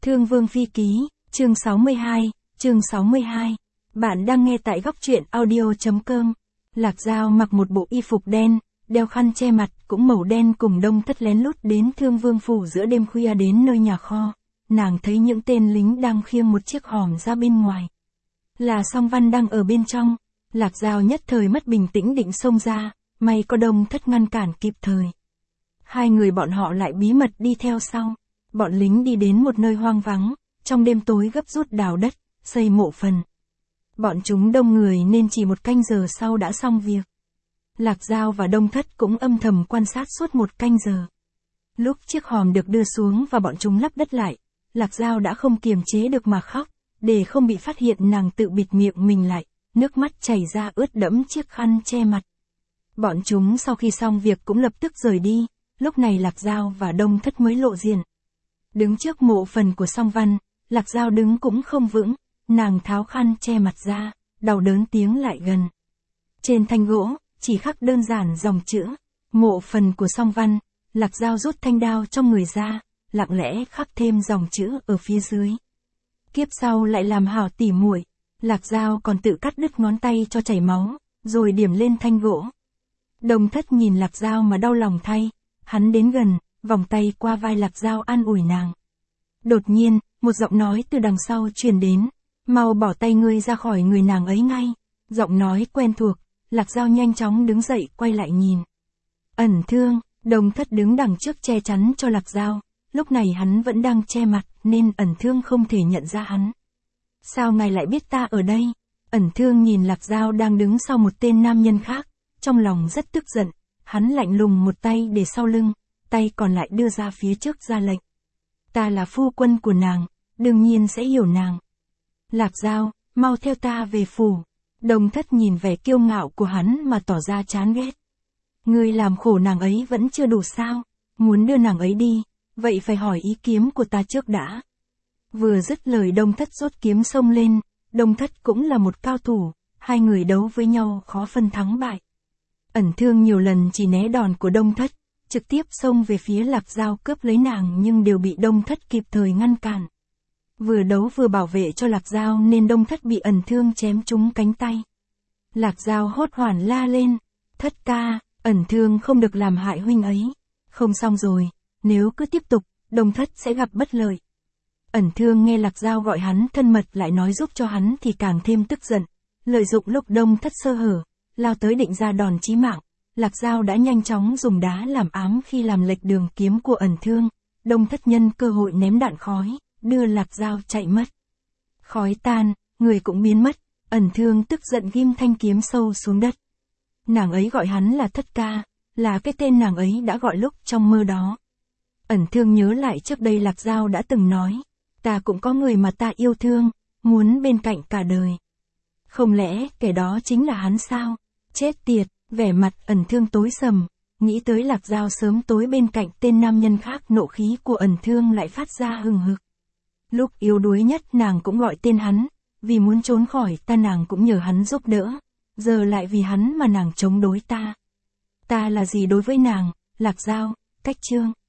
Thương Vương Phi Ký, chương 62. Bạn đang nghe tại góc truyện audio.com. Lạc Dao mặc một bộ y phục đen, đeo khăn che mặt cũng màu đen cùng Đông Thất lén lút đến Thương Vương phủ giữa đêm khuya đến nơi nhà kho. Nàng thấy những tên lính đang khiêng một chiếc hòm ra bên ngoài. Là Song Văn đang ở bên trong. Lạc Dao nhất thời mất bình tĩnh định xông ra, may có Đông Thất ngăn cản kịp thời. Hai người bọn họ lại bí mật đi theo sau. Bọn lính đi đến một nơi hoang vắng, trong đêm tối gấp rút đào đất, xây mộ phần. Bọn chúng đông người nên chỉ một canh giờ sau đã xong việc. Lạc Dao và Đông Thất cũng âm thầm quan sát suốt một canh giờ. Lúc chiếc hòm được đưa xuống và bọn chúng lắp đất lại, Lạc Dao đã không kiềm chế được mà khóc, để không bị phát hiện nàng tự bịt miệng mình lại, nước mắt chảy ra ướt đẫm chiếc khăn che mặt. Bọn chúng sau khi xong việc cũng lập tức rời đi, lúc này Lạc Dao và Đông Thất mới lộ diện. Đứng trước mộ phần của Song Văn, Lạc Dao đứng cũng không vững, nàng tháo khăn che mặt ra, đau đớn tiếng lại gần. Trên thanh gỗ, chỉ khắc đơn giản dòng chữ, mộ phần của Song Văn. Lạc Dao rút thanh đao trong người ra, lặng lẽ khắc thêm dòng chữ ở phía dưới. Kiếp sau lại làm hảo tỉ muội. Lạc Dao còn tự cắt đứt ngón tay cho chảy máu, rồi điểm lên thanh gỗ. Đông Thất nhìn Lạc Dao mà đau lòng thay, hắn đến gần, vòng tay qua vai Lạc Dao an ủi nàng. Đột nhiên, một giọng nói từ đằng sau truyền đến, mau bỏ tay ngươi ra khỏi người nàng ấy ngay. Giọng nói quen thuộc, Lạc Dao nhanh chóng đứng dậy quay lại nhìn. Ẩn Thương, Đông Thất đứng đằng trước che chắn cho Lạc Dao, lúc này hắn vẫn đang che mặt nên Ẩn Thương không thể nhận ra hắn. Sao ngài lại biết ta ở đây? Ẩn Thương nhìn Lạc Dao đang đứng sau một tên nam nhân khác, trong lòng rất tức giận, hắn lạnh lùng một tay để sau lưng, tay còn lại đưa ra phía trước ra lệnh. Ta là phu quân của nàng, đương nhiên sẽ hiểu nàng. Lạc Dao, mau theo ta về phủ. Đông Thất nhìn vẻ kiêu ngạo của hắn mà tỏ ra chán ghét. Ngươi làm khổ nàng ấy vẫn chưa đủ sao? Muốn đưa nàng ấy đi, vậy phải hỏi ý kiếm của ta trước đã. Vừa dứt lời Đông Thất rút kiếm xông lên, Đông Thất cũng là một cao thủ, hai người đấu với nhau khó phân thắng bại. Ẩn Thương nhiều lần chỉ né đòn của Đông Thất, trực tiếp xông về phía Lạc Dao cướp lấy nàng nhưng đều bị Đông Thất kịp thời ngăn cản. Vừa đấu vừa bảo vệ cho Lạc Dao nên Đông Thất bị Ẩn Thương chém trúng cánh tay. Lạc Dao hốt hoảng la lên, Thất ca, Ẩn Thương không được làm hại huynh ấy. Không xong rồi, nếu cứ tiếp tục, Đông Thất sẽ gặp bất lợi. Ẩn Thương nghe Lạc Dao gọi hắn thân mật lại nói giúp cho hắn thì càng thêm tức giận, lợi dụng lúc Đông Thất sơ hở, lao tới định ra đòn chí mạng. Lạc Dao đã nhanh chóng dùng đá làm ám khi làm lệch đường kiếm của Ẩn Thương. Đông Thất nhân cơ hội ném đạn khói, đưa Lạc Dao chạy mất. Khói tan, người cũng biến mất, Ẩn Thương tức giận ghim thanh kiếm sâu xuống đất. Nàng ấy gọi hắn là Thất ca, là cái tên nàng ấy đã gọi lúc trong mơ đó. Ẩn Thương nhớ lại trước đây Lạc Dao đã từng nói, ta cũng có người mà ta yêu thương, muốn bên cạnh cả đời. Không lẽ kẻ đó chính là hắn sao? Chết tiệt, vẻ mặt Ẩn Thương tối sầm, nghĩ tới Lạc Dao sớm tối bên cạnh tên nam nhân khác, nộ khí của Ẩn Thương lại phát ra hừng hực. Lúc yếu đuối nhất nàng cũng gọi tên hắn, vì muốn trốn khỏi ta nàng cũng nhờ hắn giúp đỡ, giờ lại vì hắn mà nàng chống đối ta. Ta là gì đối với nàng? Lạc Dao, cách chương.